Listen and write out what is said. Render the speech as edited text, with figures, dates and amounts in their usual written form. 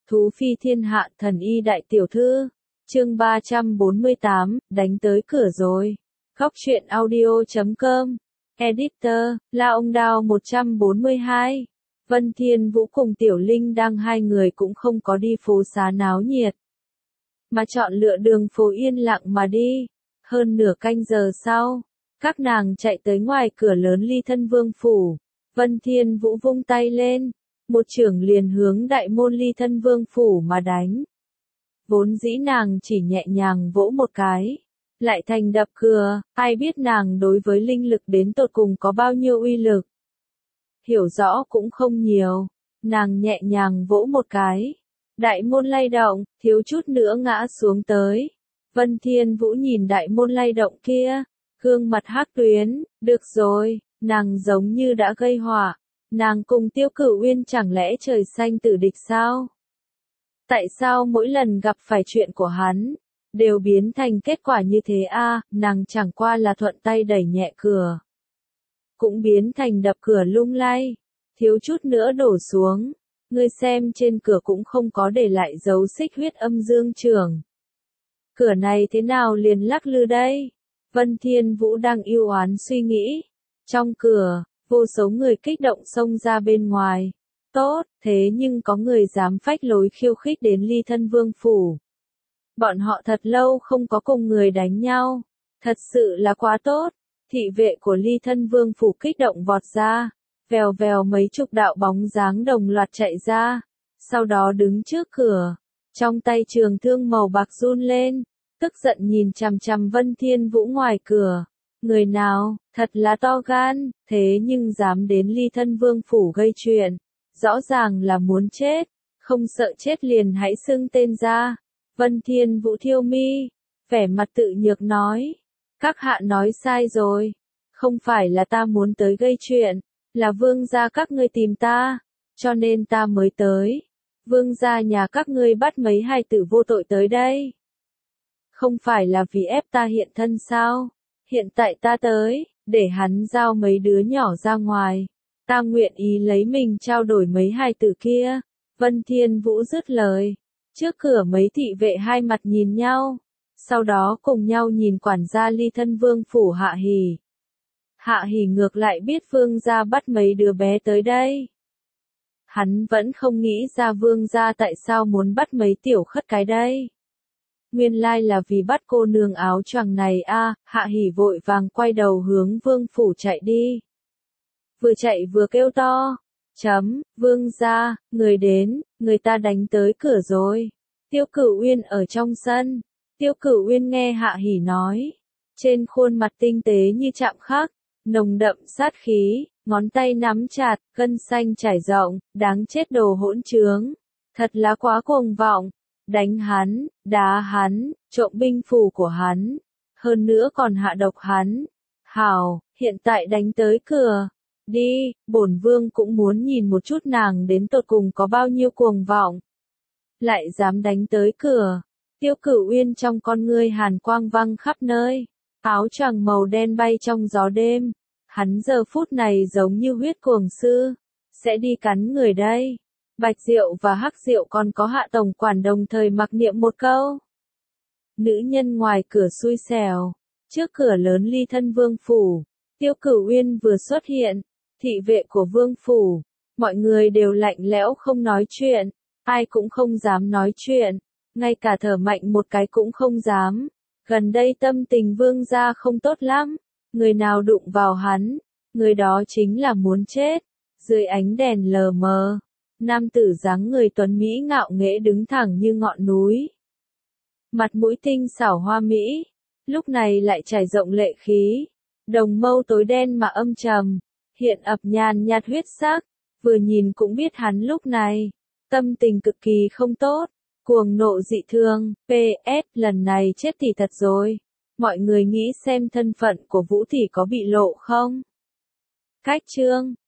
Thú phi thiên hạ thần y đại tiểu thư. Chương 348, đánh tới cửa rồi. Góc truyện audio.com. Editor, La Ông Đao 142. Vân Thiên Vũ cùng Tiểu Linh đang hai người cũng không có đi phố xá náo nhiệt, mà chọn lựa đường phố yên lặng mà đi. Hơn nửa canh giờ sau, các nàng chạy tới ngoài cửa lớn Ly Thân Vương phủ. Vân Thiên Vũ vung tay lên, một chưởng liền hướng đại môn Ly Thân Vương phủ mà đánh. Vốn dĩ nàng chỉ nhẹ nhàng vỗ một cái, lại thành đập cửa, ai biết nàng đối với linh lực đến tột cùng có bao nhiêu uy lực. Hiểu rõ cũng không nhiều, nàng nhẹ nhàng vỗ một cái, đại môn lay động, thiếu chút nữa ngã xuống tới. Vân Thiên Vũ nhìn đại môn lay động kia, gương mặt hắc tuyến, được rồi, nàng giống như đã gây họa, nàng cùng Tiêu Cửu Uyên chẳng lẽ trời xanh tử địch sao? Tại sao mỗi lần gặp phải chuyện của hắn, đều biến thành kết quả như thế a? Nàng chẳng qua là thuận tay đẩy nhẹ cửa, cũng biến thành đập cửa lung lay, thiếu chút nữa đổ xuống. Ngươi xem trên cửa cũng không có để lại dấu xích huyết âm dương trường. Cửa này thế nào liền lắc lư đây? Vân Thiên Vũ đang ưu oán suy nghĩ. Trong cửa, vô số người kích động xông ra bên ngoài. Tốt, thế nhưng có người dám phách lối khiêu khích đến Ly Thân Vương phủ. Bọn họ thật lâu không có cùng người đánh nhau. Thật sự là quá tốt. Thị vệ của Ly Thân Vương phủ kích động vọt ra. Vèo vèo mấy chục đạo bóng dáng đồng loạt chạy ra. Sau đó đứng trước cửa. Trong tay trường thương màu bạc run lên. Tức giận nhìn chằm chằm Vân Thiên Vũ ngoài cửa. Người nào, thật là to gan, thế nhưng dám đến Ly Thân Vương phủ gây chuyện. Rõ ràng là muốn chết, không sợ chết liền hãy xưng tên ra. Vân Thiên Vũ thiêu mi, vẻ mặt tự nhược nói. Các hạ nói sai rồi, không phải là ta muốn tới gây chuyện, là vương gia các ngươi tìm ta, cho nên ta mới tới. Vương gia nhà các ngươi bắt mấy hài tử vô tội tới đây. Không phải là vì ép ta hiện thân sao? Hiện tại ta tới, để hắn giao mấy đứa nhỏ ra ngoài. Ta nguyện ý lấy mình trao đổi mấy hài tử kia. Vân Thiên Vũ dứt lời. Trước cửa mấy thị vệ hai mặt nhìn nhau. Sau đó cùng nhau nhìn quản gia Ly Thân Vương phủ Hạ Hỉ. Hạ Hỉ ngược lại biết vương gia bắt mấy đứa bé tới đây. Hắn vẫn không nghĩ ra vương gia tại sao muốn bắt mấy tiểu khất cái đây. Nguyên lai là vì bắt cô nương áo choàng này a. Hạ Hỉ vội vàng quay đầu hướng vương phủ chạy đi. Vừa chạy vừa kêu to. Vương gia, người đến, người ta đánh tới cửa rồi. Tiêu Cửu Uyên ở trong sân. Tiêu Cửu Uyên nghe Hạ Hỉ nói. Trên khuôn mặt tinh tế như chạm khắc, nồng đậm sát khí, ngón tay nắm chặt, gân xanh trải rộng, đáng chết đồ hỗn trướng. Thật là quá cuồng vọng. Đánh hắn, đá hắn, trộm binh phù của hắn. Hơn nữa còn hạ độc hắn. Hảo, hiện tại đánh tới cửa. Đi, bổn vương cũng muốn nhìn một chút nàng đến tột cùng có bao nhiêu cuồng vọng. Lại dám đánh tới cửa. Tiêu Cửu Uyên trong con ngươi hàn quang văng khắp nơi. Áo choàng màu đen bay trong gió đêm. Hắn giờ phút này giống như huyết cuồng sư. Sẽ đi cắn người đây. Bạch Diệu và Hắc Diệu còn có Hạ tổng quản đồng thời mặc niệm một câu. Nữ nhân ngoài cửa xui xẻo. Trước cửa lớn Ly Thân Vương phủ. Tiêu Cửu Uyên vừa xuất hiện. Thị vệ của vương phủ. Mọi người đều lạnh lẽo không nói chuyện. Ai cũng không dám nói chuyện. Ngay cả thở mạnh một cái cũng không dám. Gần đây tâm tình vương gia không tốt lắm. Người nào đụng vào hắn, người đó chính là muốn chết. Dưới ánh đèn lờ mờ, nam tử dáng người tuấn mỹ ngạo nghễ đứng thẳng như ngọn núi. Mặt mũi tinh xảo hoa mỹ, lúc này lại trải rộng lệ khí. Đồng mâu tối đen mà âm trầm, hiện ập nhàn nhạt huyết sắc. Vừa nhìn cũng biết hắn lúc này tâm tình cực kỳ không tốt, cuồng nộ dị thương. PS, lần này chết thì thật rồi. Mọi người nghĩ xem thân phận của Vũ tỷ có bị lộ không? Cách chương